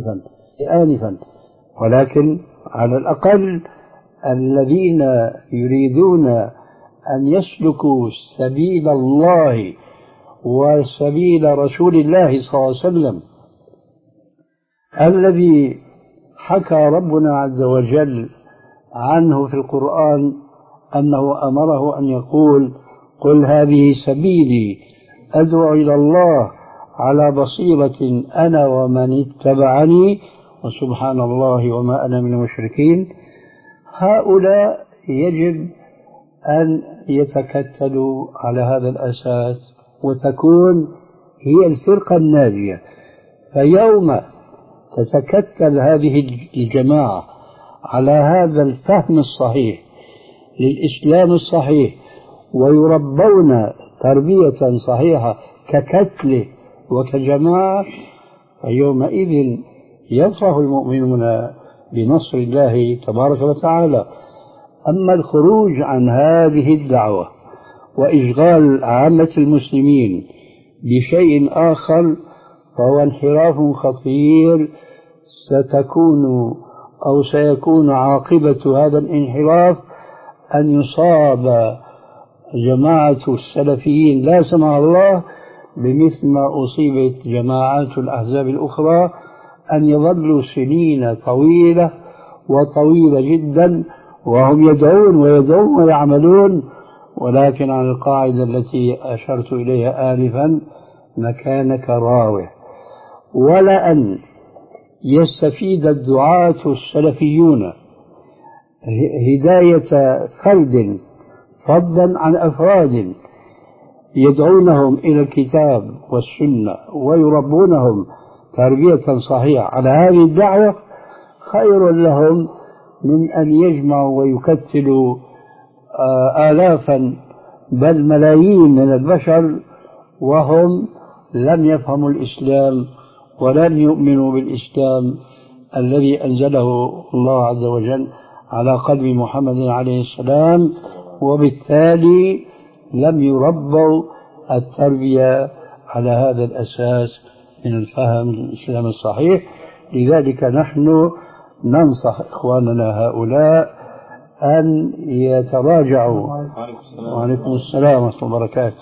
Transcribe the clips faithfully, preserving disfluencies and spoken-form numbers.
آنفا آنفا ولكن على الأقل الذين يريدون أن يسلكوا سبيل الله وسبيل رسول الله صلى الله عليه وسلم الذي حكى ربنا عز وجل عنه في القرآن أنه أمره أن يقول قل هذه سبيلي أدعو إلى الله على بصيرة أنا ومن اتبعني وسبحان الله وما أنا من المشركين. هؤلاء يجب أن يتكتلوا على هذا الأساس وتكون هي الفرقة الناجية. فيوم تتكتل هذه الجماعة على هذا الفهم الصحيح للإسلام الصحيح ويربون تربية صحيحة ككتل وكجماعة فيومئذ يفرح المؤمنون بنصر الله تبارك وتعالى. أما الخروج عن هذه الدعوة وإشغال عامة المسلمين بشيء آخر فهو انحراف خطير ستكون أو سيكون عاقبة هذا الانحراف أن يصاب جماعة السلفيين لا سمح الله بمثل ما أصيبت جماعات الأحزاب الأخرى أن يظلوا سنين طويلة وطويلة جدا وهم يدعون ويدعون ويعملون ولكن عن القاعدة التي أشرت إليها آنفا مكانك راوح. ولأن يستفيد الدعاة السلفيون هداية فرد فضلا عن أفراد يدعونهم إلى الكتاب والسنة ويربونهم تربية صحيحة على هذه الدعوة خير لهم من أن يجمعوا ويكتلوا آلافا بل ملايين من البشر وهم لم يفهموا الإسلام ولم يؤمنوا بالإسلام الذي أنزله الله عز وجل على قلب محمد عليه السلام وبالتالي لم يربوا التربية على هذا الأساس من الفهم الإسلام الصحيح. لذلك نحن ننصح إخواننا هؤلاء أن يتراجعوا وعليكم السلام ورحمة الله وبركاته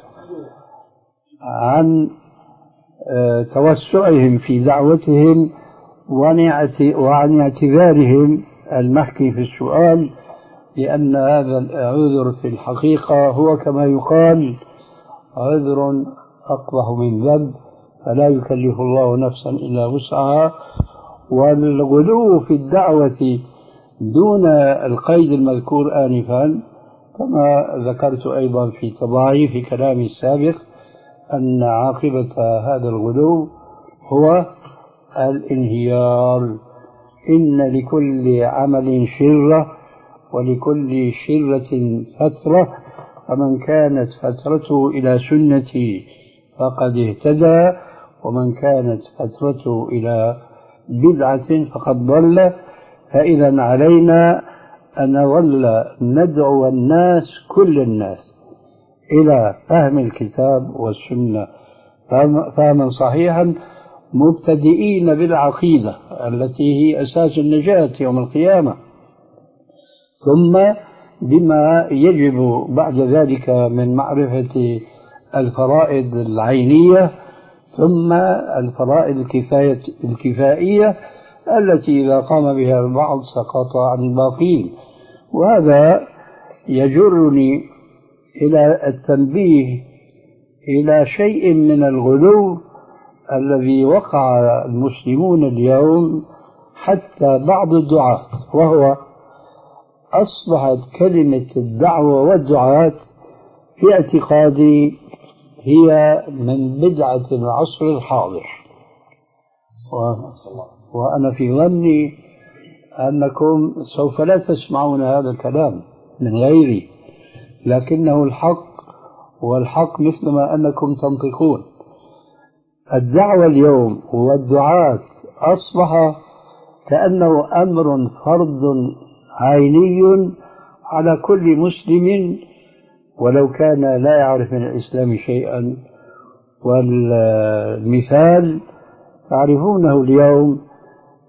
عن توسعهم في دعوتهم وعن اعتذارهم المحكي في السؤال لأن هذا العذر في الحقيقة هو كما يقال عذر أقبح من ذنب فلا يكلف الله نفسا إلا وسعها. والغلو في الدعوة دون القيد المذكور آنفا كما ذكرت أيضا في تضاعي في كلامي السابق أن عاقبة هذا الغلو هو الانهيار. إن لكل عمل شرة ولكل شرة فترة فمن كانت فترته إلى سنتي فقد اهتدى ومن كانت فترته إلى بدعة فقد ضل. فإذا علينا أن نظل ندعو الناس كل الناس إلى فهم الكتاب والسنة فهما صحيحا مبتدئين بالعقيدة التي هي أساس النجاة يوم القيامة ثم بما يجب بعد ذلك من معرفة الفرائض العينية ثم الفرائض الكفاية الكفائية التي إذا قام بها البعض سقط عن الباقين. وهذا يجرني إلى التنبيه إلى شيء من الغلو الذي وقع المسلمون اليوم حتى بعض الدعاة وهو أصبحت كلمة الدعوة والدعاة في اعتقادي هي من بدعة العصر الحاضر وأنا في ظني أنكم سوف لا تسمعون هذا الكلام من غيري لكنه الحق والحق مثلما أنكم تنطقون. الدعوة اليوم والدعاة أصبح كأنه أمر فرض عيني على كل مسلم ولو كان لا يعرف من الإسلام شيئا. والمثال تعرفونه اليوم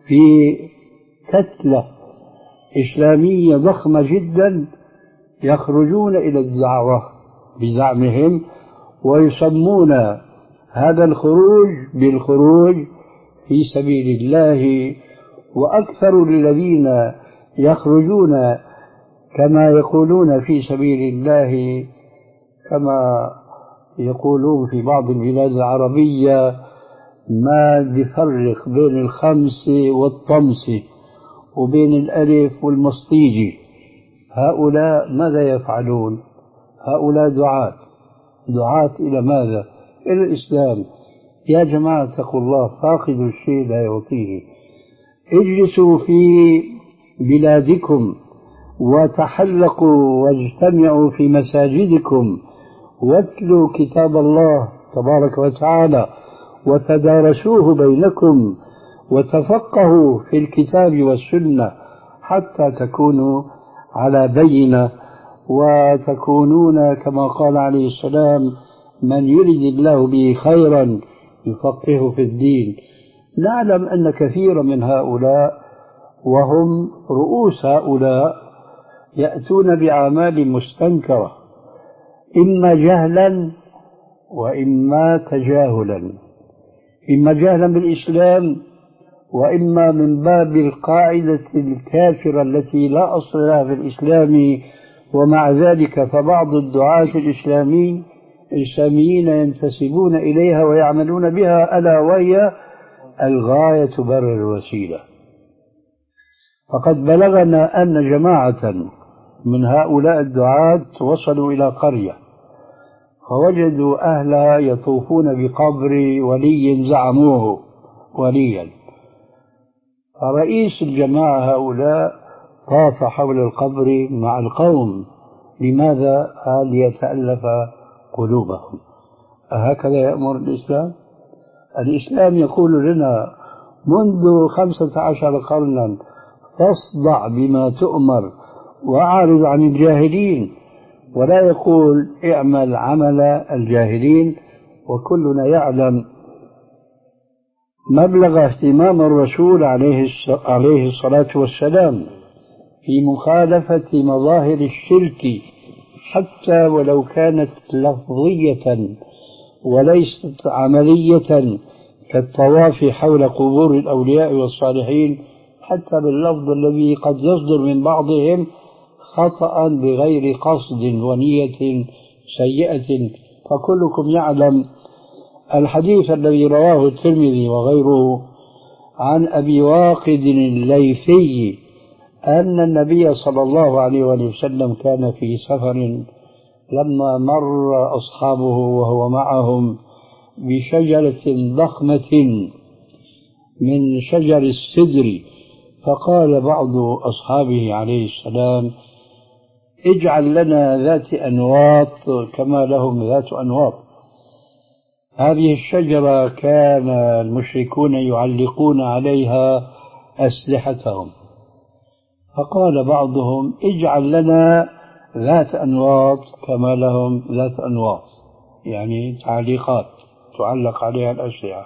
في كتلة إسلامية ضخمة جدا يخرجون إلى الدعوة بزعمهم، ويسمون هذا الخروج بالخروج في سبيل الله. وأكثر الذين يخرجون كما يقولون في سبيل الله كما يقولون في بعض البلاد العربية ما بيفرق بين الخمس والطمس وبين الألف والمصطيجي. هؤلاء ماذا يفعلون؟ هؤلاء دعاة دعاة إلى ماذا؟ إلى الإسلام. يا جماعة اتقوا الله، فاقد الشيء لا يعطيه. اجلسوا في بلادكم وتحلقوا واجتمعوا في مساجدكم واتلوا كتاب الله تبارك وتعالى وتدارسوه بينكم وتفقهوا في الكتاب والسنة حتى تكونوا على بينة وتكونون كما قال عليه السلام: من يرد الله به خيرا يفقهه في الدين. نعلم أن كثيرا من هؤلاء وهم رؤوس هؤلاء يأتون بأعمال مستنكرة، إما جهلا وإما تجاهلا، إما جهلا بالإسلام وإما من باب القاعدة الكافرة التي لا أصل لها في الإسلام. ومع ذلك فبعض الدعاة الإسلامي الإسلاميين ينتسبون إليها ويعملون بها، ألا وهي الغاية تبرر الوسيلة. فقد بلغنا أن جماعة من هؤلاء الدعاة وصلوا إلى قرية فوجدوا أهلها يطوفون بقبر ولي زعموه وليا، فرئيس الجماعة هؤلاء طاف حول القبر مع القوم. لماذا؟ قال: ليتألف قلوبهم. أهكذا يأمر الإسلام؟ الإسلام يقول لنا منذ خمسة عشر قرنا: فاصدع بما تؤمر وأعرض عن الجاهلين، ولا يقول اعمل عمل الجاهلين. وكلنا يعلم مبلغ اهتمام الرسول عليه الصلاة والسلام في مخالفة مظاهر الشرك حتى ولو كانت لفظية وليست عملية كالطواف حول قبور الأولياء والصالحين، حتى باللفظ الذي قد يصدر من بعضهم خطأ بغير قصد ونية سيئة. فكلكم يعلم الحديث الذي رواه الترمذي وغيره عن أبي واقد الليثي أن النبي صلى الله عليه وسلم كان في سفر، لما مر أصحابه وهو معهم بشجرة ضخمة من شجر السدر، فقال بعض أصحابه عليه السلام: اجعل لنا ذات أنواط كما لهم ذات أنواط. هذه الشجرة كان المشركون يعلقون عليها أسلحتهم، فقال بعضهم: اجعل لنا ذات أنواط كما لهم ذات أنواط، يعني تعليقات تعلق عليها الأسلحة.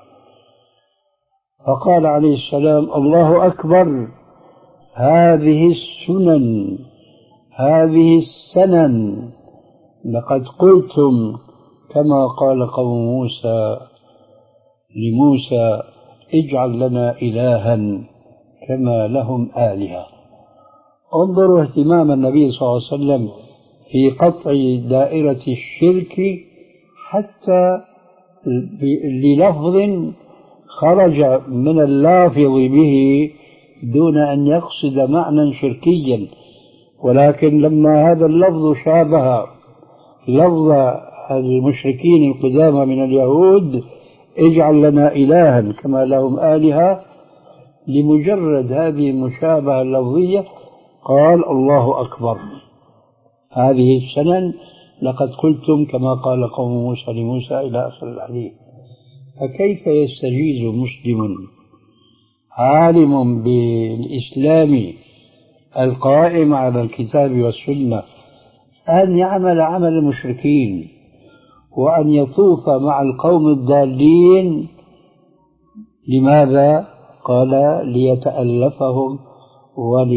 فقال عليه السلام: الله أكبر، هذه السنن هذه السنن، لقد قلتم كما قال قوم موسى لموسى: اجعل لنا إلها كما لهم آلهة. انظروا اهتمام النبي صلى الله عليه وسلم في قطع دائرة الشرك حتى للفظ خرج من اللافظ به دون أن يقصد معنى شركيا، ولكن لما هذا اللفظ شابه لفظ المشركين القدامى من اليهود: اجعل لنا إلها كما لهم آلهة، لمجرد هذه المشابهة اللفظية قال: الله أكبر، هذه السنن لقد قلتم كما قال قوم موسى لموسى إلى آخر الحديث. فكيف يستجيز مسلم عالم بالإسلام القائم على الكتاب والسنة أن يعمل عمل المشركين وأن يطوف مع القوم الضالين؟ لماذا؟ قال ليتألفهم ولي